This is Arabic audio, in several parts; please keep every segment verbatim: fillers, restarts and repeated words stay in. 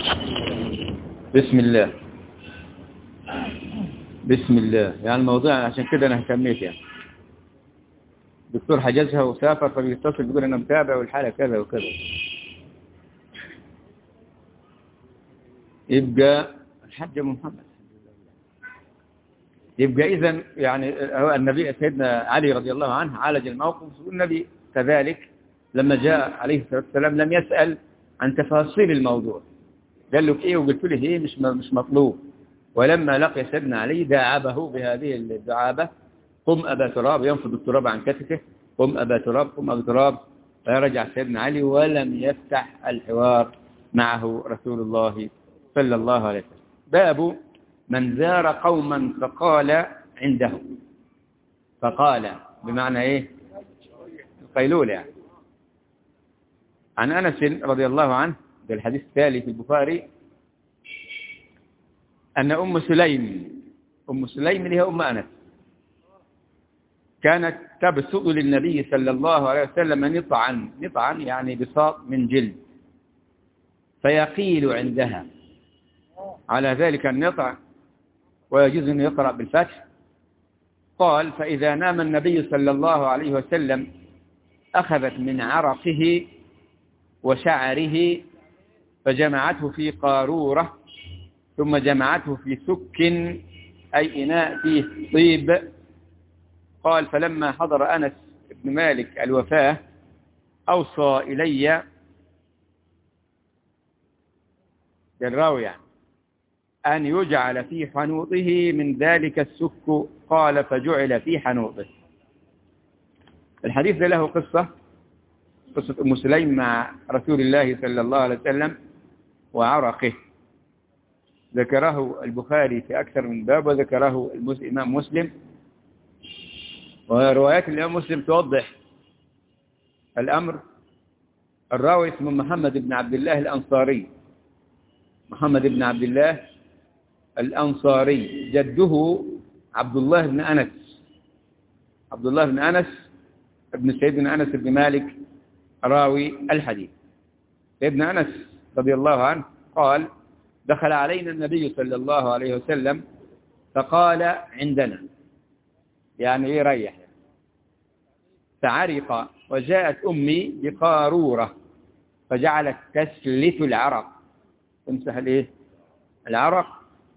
بسم الله بسم الله. يعني الموضوع عشان كده أنا اهتميت. يعني الدكتور حجزها وسافر فبيتصل بيقول أنا متابع والحالة كذا وكذا. يبقى الحاج محمد يبقى إذن يعني هو النبي سيدنا علي رضي الله عنه عالج الموقف، والنبي كذلك لما جاء عليه الصلاة والسلام لم يسأل عن تفاصيل الموضوع، قال له إيه وقلت له إيه مش مش مطلوب. ولما لقي سيدنا علي داعبه بهذه الدعابة: قم أبا تراب، ينفض التراب عن كتفه، قم أبا تراب قم أبا تراب. فرجع سيدنا علي ولم يفتح الحوار معه رسول الله صلى الله عليه وسلم. باب من زار قوما فقال عندهم. فقال بمعنى إيه؟ القيلولة يعني. عن أنس رضي الله عنه، ده الحديث التالي في البخاري، أن أم سليم أم سليم اللي هي أم أنس كانت تبسط للنبي صلى الله عليه وسلم نطعا نطعا يعني بساط من جلد، فيقيل عندها على ذلك النطع، ويجوز أن يقرأ بالفتح. قال: فإذا نام النبي صلى الله عليه وسلم أخذت من عرقه وشعره فجمعته في قارورة، ثم جمعته في سك أي إناء فيه طيب. قال: فلما حضر أنس بن مالك الوفاة أوصى إلي الراوي يعني أن يجعل في حنوطه من ذلك السك. قال: فجعل في حنوطه. الحديث له قصة قصة أم سليم مع رسول الله صلى الله عليه وسلم وعرقه، ذكره البخاري في أكثر من باب، وذكره الإمام مسلم، وروايات الإمام مسلم توضح الأمر. الراوي اسمه محمد بن عبد الله الأنصاري، محمد بن عبد الله الأنصاري، جده عبد الله بن أنس عبد الله بن أنس ابن سيدنا أنس بن مالك راوي الحديث. سيدنا أنس رضي الله عنه قال: دخل علينا النبي صلى الله عليه وسلم فقال عندنا، يعني ايه ريح، فعرق، وجاءت أمي بقارورة فجعلت تسلت العرق، تمسح الايه العرق،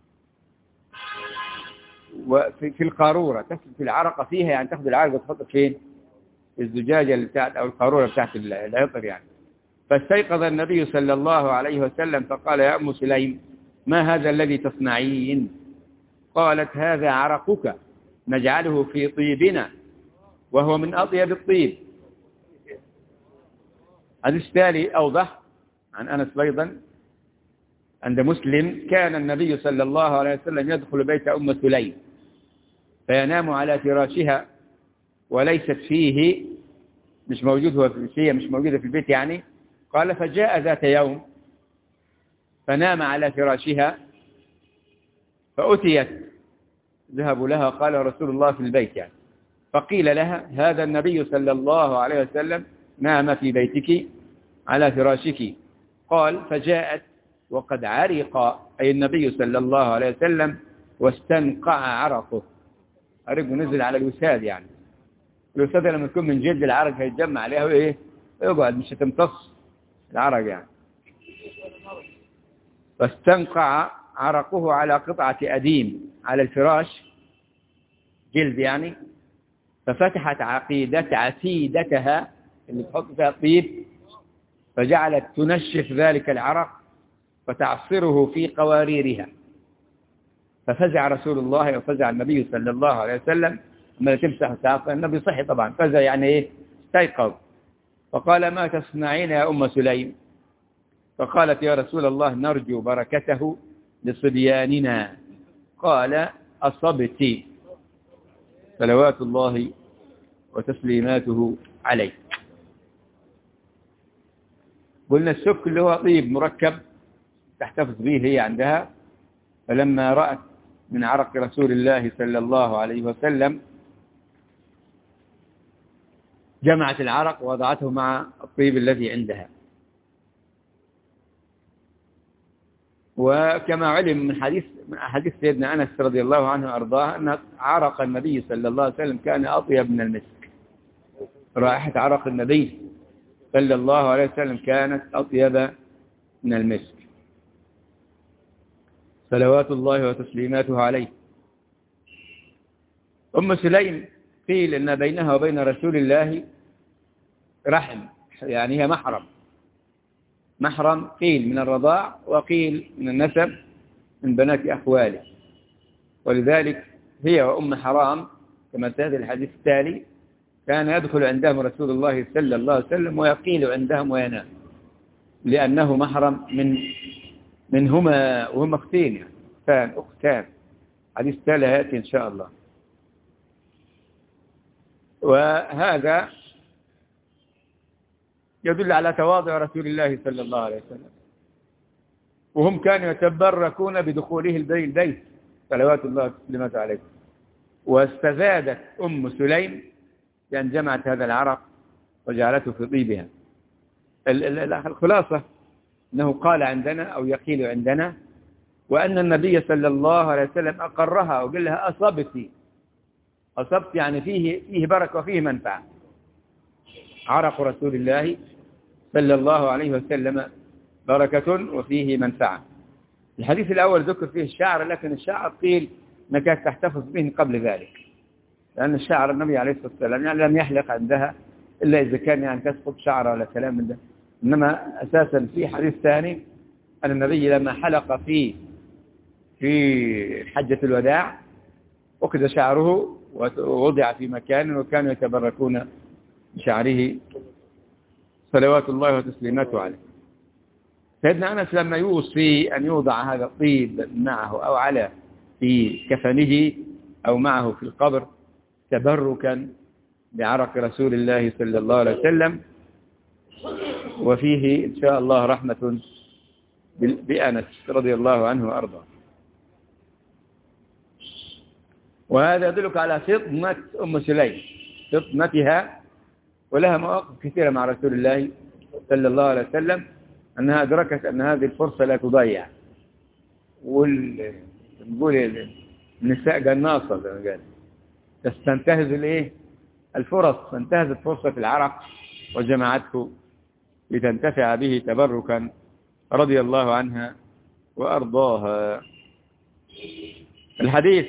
وفي في القارورة تسلت العرق فيها، يعني تاخذ العرق وتحطه فين؟ الزجاجة اللي بتاعت أو القارورة بتاعت العطر يعني. فاستيقظ النبي صلى الله عليه وسلم فقال: يا أم سليم ما هذا الذي تصنعين؟ قالت: هذا عرقك نجعله في طيبنا وهو من أطيب الطيب. حديث التالي أوضح عن أنس أيضا عند مسلم: كان النبي صلى الله عليه وسلم يدخل بيت أم سليم فينام على فراشها وليست فيه، مش موجود هو في شيء، مش موجودة في البيت يعني. قال: فجاء ذات يوم فنام على فراشها فأتيت، ذهبوا لها، قال رسول الله في البيت يعني، فقيل لها: هذا النبي صلى الله عليه وسلم نام في بيتك على فراشك. قال: فجاءت وقد عرق، أي النبي صلى الله عليه وسلم، واستنقع عرقه، عرقه نزل على الوساد يعني. الوساد لما يكون من جلد العرق هيتجمع عليها وإيه يقعد، مش هتمتص العرق يعني. فاستنقع عرقه على قطعة أديم على الفراش، جلد يعني. ففتحت عقيدة عتيدتها اللي تحط فيها الطيب، فجعلت تنشف ذلك العرق فتعصره في قواريرها. ففزع رسول الله وفزع النبي صلى الله عليه وسلم لما تمسح وتعصر. النبي صحي طبعا، فزع يعني ايه استيقظ. فقال: ما تصنعين يا أم سليم؟ فقالت: يا رسول الله نرجو بركته لصبياننا. قال: أصبت، صلوات الله وتسليماته عليه. قلنا السك اللي هو طيب مركب تحتفظ به هي عندها. فلما رأت من عرق رسول الله صلى الله عليه وسلم جمعت العرق ووضعته مع الطيب الذي عندها. وكما علم من حديث من حديث سيدنا أنس رضي الله عنه وأرضاه أن عرق النبي صلى الله عليه وسلم كان أطيب من المسك. رائحة عرق النبي صلى الله عليه وسلم كانت أطيب من المسك صلوات الله وتسليماته عليه. أم سليم قيل إن بينها وبين رسول الله رحم، يعني هي محرم محرم قيل من الرضاع وقيل من النسب من بنات أخواله، ولذلك هي وأم حرام كما سيأتي الحديث التالي كان يدخل عندهم رسول الله صلى الله عليه وسلم ويقيل عندهم وينام، لأنه محرم من منهما وهم أختين يعني أختان أختان حديث التالي يأتي إن شاء الله. وهذا يدل على تواضع رسول الله صلى الله عليه وسلم، وهم كانوا يتبركون بدخوله البيت صلوات الله وسلامته عليه. واستزادت أم سليم بأن جمعت هذا العرق وجعلته في طيبها. الخلاصة أنه قال عندنا أو يقيل عندنا، وأن النبي صلى الله عليه وسلم أقرها وقال لها أصبت أصبت يعني فيه فيه بركة وفيه منفعة. عرق رسول الله صلى الله عليه وسلم بركة وفيه منفعة. الحديث الأول ذكر فيه الشعر، لكن الشعر قيل أنك تحتفظ به قبل ذلك، لأن الشعر النبي عليه الصلاة والسلام يعني لم يحلق عندها إلا إذا كان يعني تسقط شعره ولا كلام من ده. إنما أساسا في حديث ثاني أن النبي لما حلق في في حجة الوداع أخذ شعره ووضع في مكان وكانوا يتبركون بشعره صلوات الله وتسليماته عليه. سيدنا أنس لما يوصي أن يوضع هذا الطيب معه أو على في كفنه أو معه في القبر تبركا بعرق رسول الله صلى الله عليه وسلم، وفيه إن شاء الله رحمة بأنس رضي الله عنه وأرضاه. وهذا يدلك على فطنة أم سليم، فطنتها، ولها مواقف كثيرة مع رسول الله صلى الله عليه وسلم أنها أدركت أن هذه الفرصة لا تضيع. ونقول النساء قناصة زي ما قال، تستنتهز الايه الفرص، فانتهزت فرصة العرق وجمعته لتنتفع به تبركا رضي الله عنها وأرضاها. الحديث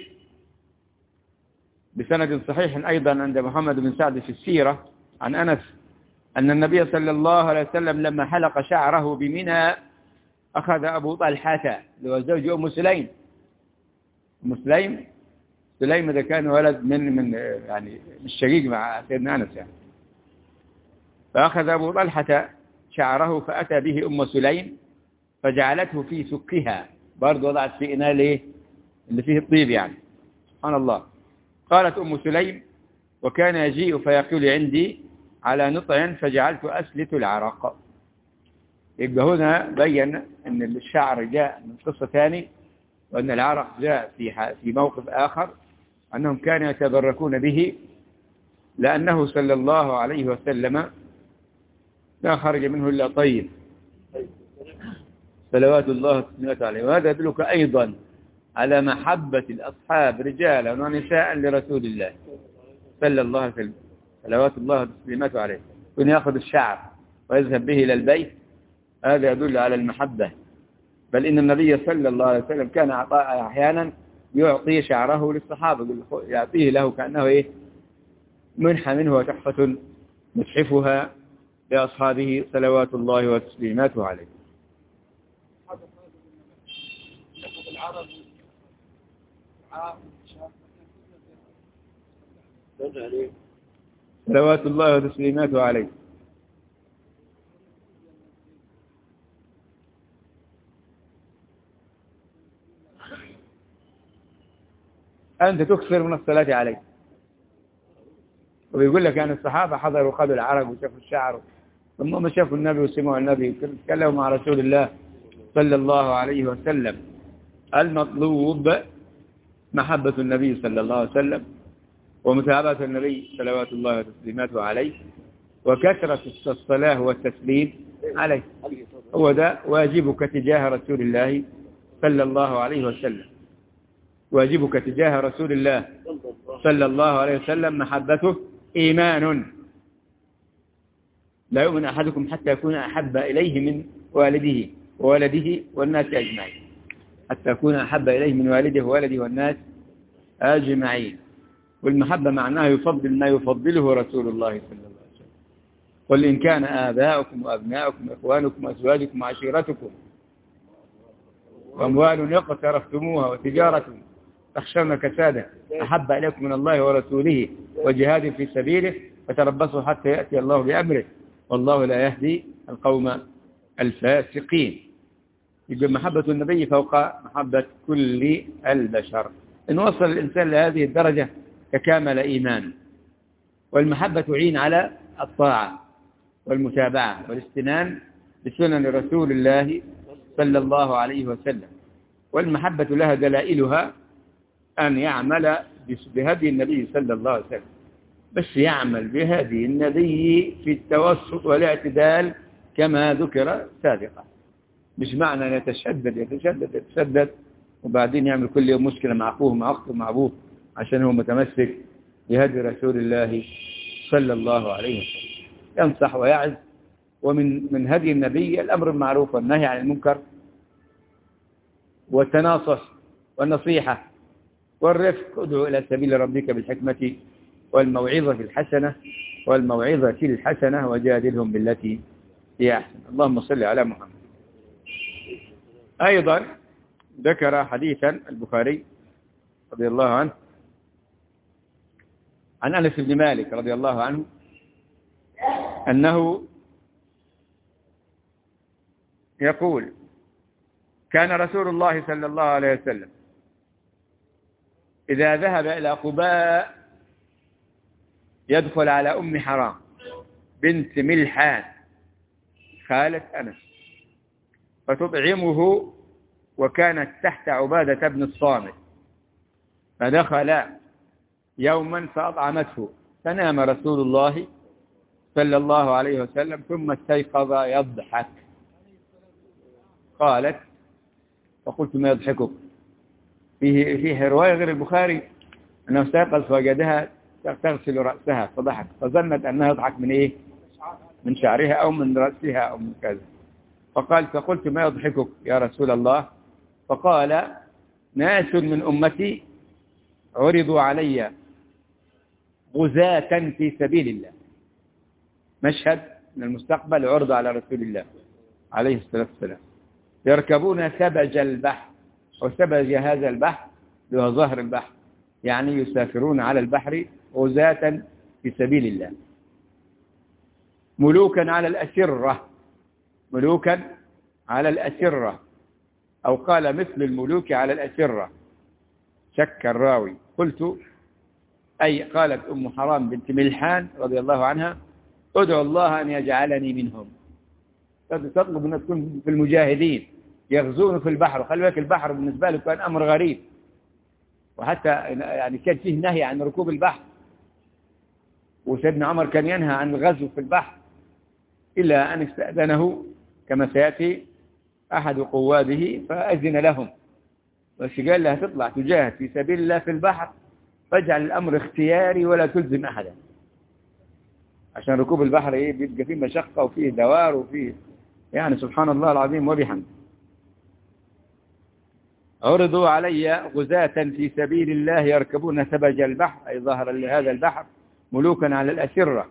بسند صحيح أيضا عند محمد بن سعد في السيرة عن أنس أن النبي صلى الله عليه وسلم لما حلق شعره بمنى أخذ أبو طلحة اللي هو زوج أم سليم. أم سليم سليم ده كان ولد من من يعني الشقيق مع سيدنا أنس يعني. فأخذ أبو طلحة شعره فأتى به أم سليم فجعلته في سكها، برضه وضعت في إناء ليه اللي فيه الطيب يعني. سبحان الله. قالت أم سليم وكان يجيء فيقول عندي على نطع فجعلت أسلت العرق. يبقى هنا بين أن الشعر جاء من قصة ثاني، وأن العرق جاء في في موقف آخر، أنهم كانوا يتبركون به لأنه صلى الله عليه وسلم لا خرج منه إلا طيب صلوات الله وسلامته عليه. وهذا يدلك أيضا على محبة الأصحاب رجالا ونساء لرسول الله صلى الله عليه وسلم صلوات الله وسلامته عليه، كن يأخذ الشعر ويذهب به إلى البيت، هذا يدل على المحبة. بل إن النبي صلى الله عليه وسلم كان أحيانا يعطي شعره للصحابة، يعطيه له كأنه إيه منحة منه وتحفة متحفها لأصحابه صلوات الله وتسليماته عليه. صلوات الله وتسليماته عليه. أنت تكثر من الصلاة عليه. وبيقول لك أن الصحابة حضروا خذوا العرق وشافوا الشعر، ثم ما شافوا النبي وسمعوا النبي تكلموا مع رسول الله صلى الله عليه وسلم. المطلوب محبة النبي صلى الله عليه وسلم ومتابعة النبي صلوات الله وتسليماته عليه وكثرة الصلاة والتسليم عليه. هو ده واجبك تجاه رسول الله صلى الله عليه وسلم. واجبك تجاه رسول الله صلى الله عليه وسلم محبته إيمان. لا يؤمن أحدكم حتى يكون أحب إليه من والده وولده والناس أجمعين، حتى يكون أحب إليه من والده وولده والناس أجمعين. والمحبة معناها يفضل ما يفضله رسول الله صلى الله عليه وسلم. قل إن كان آباؤكم وأبناؤكم وإخوانكم وأزواجكم وعشيرتكم وأموال اقترفتموها وتجارة تخشون كسادها أحب إليكم من الله ورسوله وجهاد في سبيله فتربصوا حتى يأتي الله بأمره والله لا يهدي القوم الفاسقين. يبقى محبة النبي فوق محبة كل البشر. إن وصل الإنسان لهذه الدرجة تكامل إيمان. والمحبة تعين على الطاعة والمتابعة والاستنان بسنن رسول الله صلى الله عليه وسلم. والمحبة لها دلائلها أن يعمل بهدي النبي صلى الله عليه وسلم، بس يعمل بهدي النبي في التوسط والاعتدال كما ذكر سابقا. مش معنى أن يتشدد يتشدد يتشدد وبعدين يعمل كل يوم مشكلة مع أخوه مع أخته مع أبوه عشان هو متمسك بهدي رسول الله صلى الله عليه وسلم. ينصح ويعز. ومن من هدي النبي الأمر بالمعروف والنهي عن المنكر والتناصح والنصيحة والرفق. ادعو إلى سبيل ربك بالحكمة والموعظة الحسنة والموعظة الحسنة وجادلهم بالتي هي أحسن. اللهم صل على محمد. أيضا ذكر حديثا البخاري رضي الله عنه عن أنس بن مالك رضي الله عنه أنه يقول كان رسول الله صلى الله عليه وسلم إذا ذهب إلى قباء يدخل على أم حرام بنت ملحان خالة أنس فتطعمه وكانت تحت عبادة بن الصامت، فدخل يوما فأطعمته فنام رسول الله صلى الله عليه وسلم ثم استيقظ يضحك. قالت فقلت ما يضحكك؟ فيه, فيه رواية غير البخاري أنه استيقظ فوجدها تغسل رأسها فضحك، فظنت أنها يضحك من إيه؟ من شعرها أو من رأسها أو من كذا. فقال فقلت ما يضحكك يا رسول الله؟ فقال ناس من أمتي عرضوا علي غزاة في سبيل الله. مشهد من المستقبل عرض على رسول الله عليه الصلاة والسلام. يركبون سبج البحر، وسبج هذا البحر هو ظهر البحر، يعني يسافرون على البحر غزاة في سبيل الله. ملوكا على الأسرة، ملوكا على الأسرة، أو قال مثل الملوك على الأسرة، شك الراوي. قلت أي قالت أم حرام بنت ملحان رضي الله عنها ادعو الله أن يجعلني منهم. تطلب أن تكون في المجاهدين يغزون في البحر. خلي بالك البحر بالنسبة له كان أمر غريب، وحتى يعني كان فيه نهي عن ركوب البحر، وسيدنا عمر كان ينهى عن الغزو في البحر إلا أن استأذنه كما سيأتي أحد قواده فأذن لهم، بس قال لها تطلع تجاهد في سبيل الله في البحر فاجعل الأمر اختياري ولا تلزم أحدا، عشان ركوب البحر إيه بيبقى فيه مشقة وفيه دوار وفيه يعني سبحان الله العظيم وبحمد. عرضوا علي غزاة في سبيل الله يركبون سبج البحر أي ظهر لهذا البحر ملوكا على الأسرة،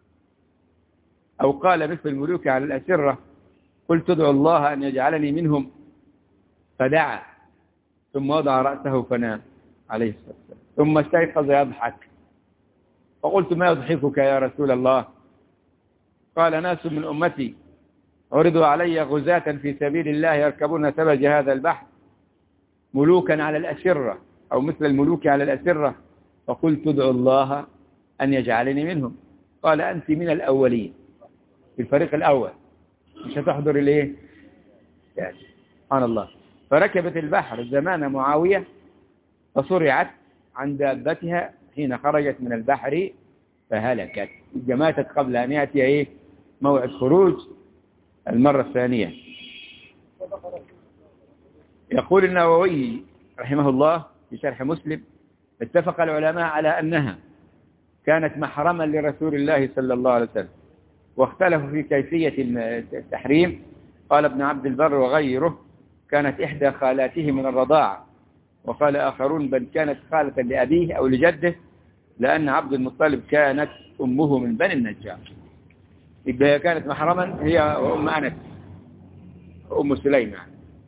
أو قال مثل الملوك على الأسرة. قلت ادعو الله أن يجعلني منهم، فدعا ثم وضع رأسه فنام عليه الصلاة والسلام، ثم استيقظ يضحك. فقلت ما يضحكك يا رسول الله؟ قال ناس من أمتي عرضوا علي غزاة في سبيل الله يركبون سبج هذا البحر ملوكا على الأسرة، أو مثل الملوك على الأسرة، فقلت ادعو الله أن يجعلني منهم. قال أنت من الأولين في الفريق الأول، مش هتحضر إليه يعني. سبحان الله. فركبت البحر زمان معاوية فصرعت عن دابتها حين خرجت من البحر فهلكت، ماتت قبل أن يأتي إيه موعد خروج المرة الثانية. يقول النووي رحمه الله في شرح مسلم: اتفق العلماء على أنها كانت محرما لرسول الله صلى الله عليه وسلم، واختلفوا في كيفية التحريم. قال ابن عبد البر وغيره: كانت إحدى خالاته من الرضاعة، وقال آخرون: بل كانت خالة لأبيه أو لجده، لأن عبد المطلب كانت أمه من بني النجار. يبقى هي كانت محرما، هي وأم أنس وأم سليمان.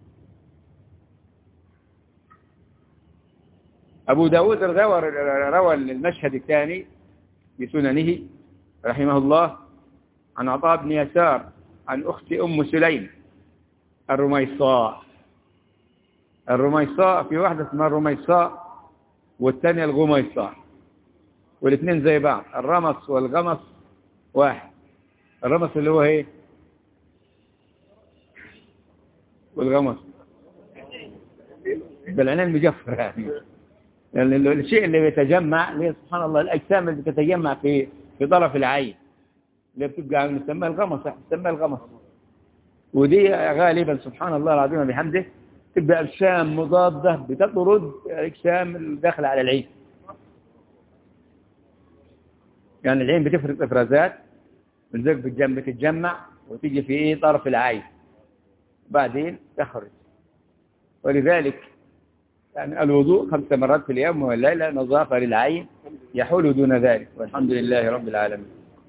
أبو داود روى روى المشهد الثاني بسننه رحمه الله عن عطاء بن يسار عن أخت أم سليم الرميصاء. الرميصاء في واحدة اسمها الرميصاء والثانية الغميصاء، والاثنين زي بعض. الرمص والغمص واحد. الرمص اللي هو ايه؟ والغمص بالعنان المجفر يعني. يعني الشيء اللي بيتجمع، اللي سبحان الله الأجسام اللي بتتجمع في في طرف العين اللي بتبقى نسميها الغمص، نسميها الغمص. ودي غالبا سبحان الله العظيم بحمده تبقى أجسام مضادة بتطرد أجسام الداخل على العين. يعني العين بتفرز إفرازات من ذلك بتتجمع وتيجي في إيه طرف العين بعدين تخرج. ولذلك يعني الوضوء خمس مرات في اليوم والليلة نظافة للعين يحول دون ذلك، والحمد لله رب العالمين.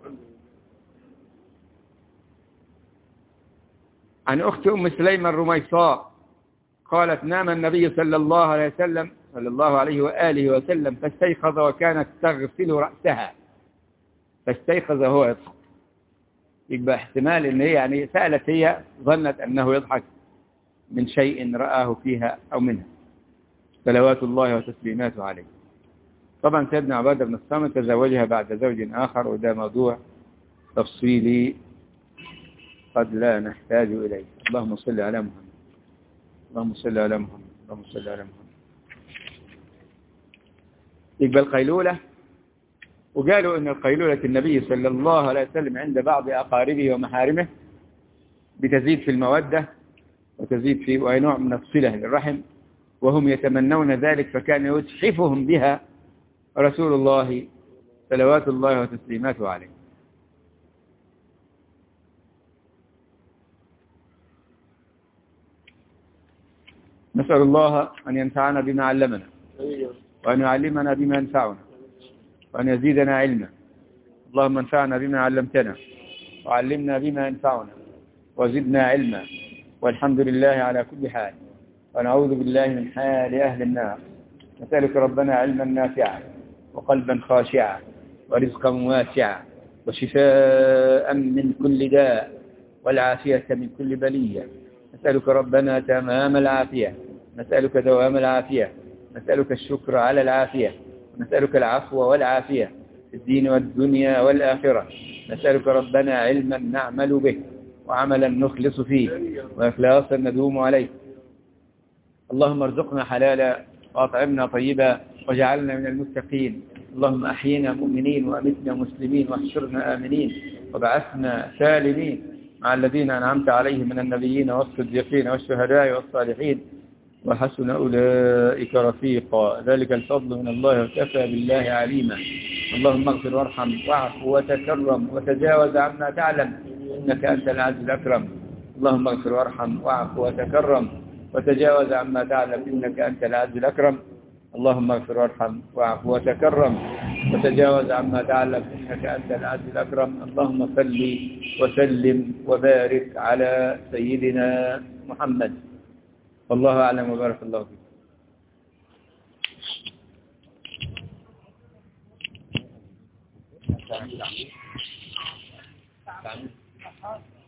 عن أخت أم سليم الرميصاء قالت: نام النبي صلى الله عليه وسلم صلى الله عليه وآله وسلم فاستيقظ وكانت تغسل رأسها. فاستيقظ هو يضحك. يبقى احتمال ان هي يعني سألت، هي ظنت أنه يضحك من شيء رآه فيها أو منها، صلوات الله وتسليماته عليه. طبعا سيدنا عبادة بن الصامت تزوجها بعد زوج آخر، وده موضوع تفصيلي قد لا نحتاج إليه. اللهم صل على محمد، اللهم صل على محمد، اللهم صل على محمد. يبقى القيلولة، وقالوا أن القيلولة النبي صلى الله عليه وسلم عند بعض أقاربه ومحارمه بتزيد في المودة وتزيد في وأي نوع من الصلة للرحم، وهم يتمنون ذلك، فكان يتحفهم بها رسول الله صلوات الله وتسليماته عليه. نسأل الله أن ينفعنا بما علمنا، وأن يعلمنا بما ينفعنا، وأن يزيدنا علما. اللهم انفعنا بما علمتنا، وعلمنا بما ينفعنا، وزدنا علما، والحمد لله على كل حال. ونعوذ بالله من حال أهل النار. نسألك ربنا علما نافعا، وقلبا خاشعا، ورزقا واسعا، وشفاء من كل داء، والعافية من كل بلية. نسألك ربنا تمام العافية، نسألك دوام العافية، نسألك الشكر على العافية، نسألك العفو والعافية في الدين والدنيا والآخرة. نسألك ربنا علما نعمل به، وعملا نخلص فيه، وإخلاصا ندوم عليه. اللهم ارزقنا حلالا، وأطعمنا طيبا، وجعلنا من المتقين. اللهم أحينا مؤمنين، وأمتنا مسلمين، واحشرنا آمنين، وبعثنا سالمين مع الذين أنعمت عليهم من النبيين والصديقين والشهداء والصالحين، وحسن أولئك رفيقا. ذلك الفضل من الله، وكفى بالله عليما. اللهم اغفر وارحم واعف وتكرم وتجاوز عما تعلم، إنك أنت العزيز الأكرم. اللهم اغفر وارحم واعف وتكرم وتجاوز عما تعلم، إنك أنت العزيز الأكرم. اللهم اغفر وارحم واعف وتكرم وتجاوز عما تعلم، إنك أنت العزيز الأكرم. اللهم صل وسلم وبارك على سيدنا محمد. والله أعلم وبارك الله فيك.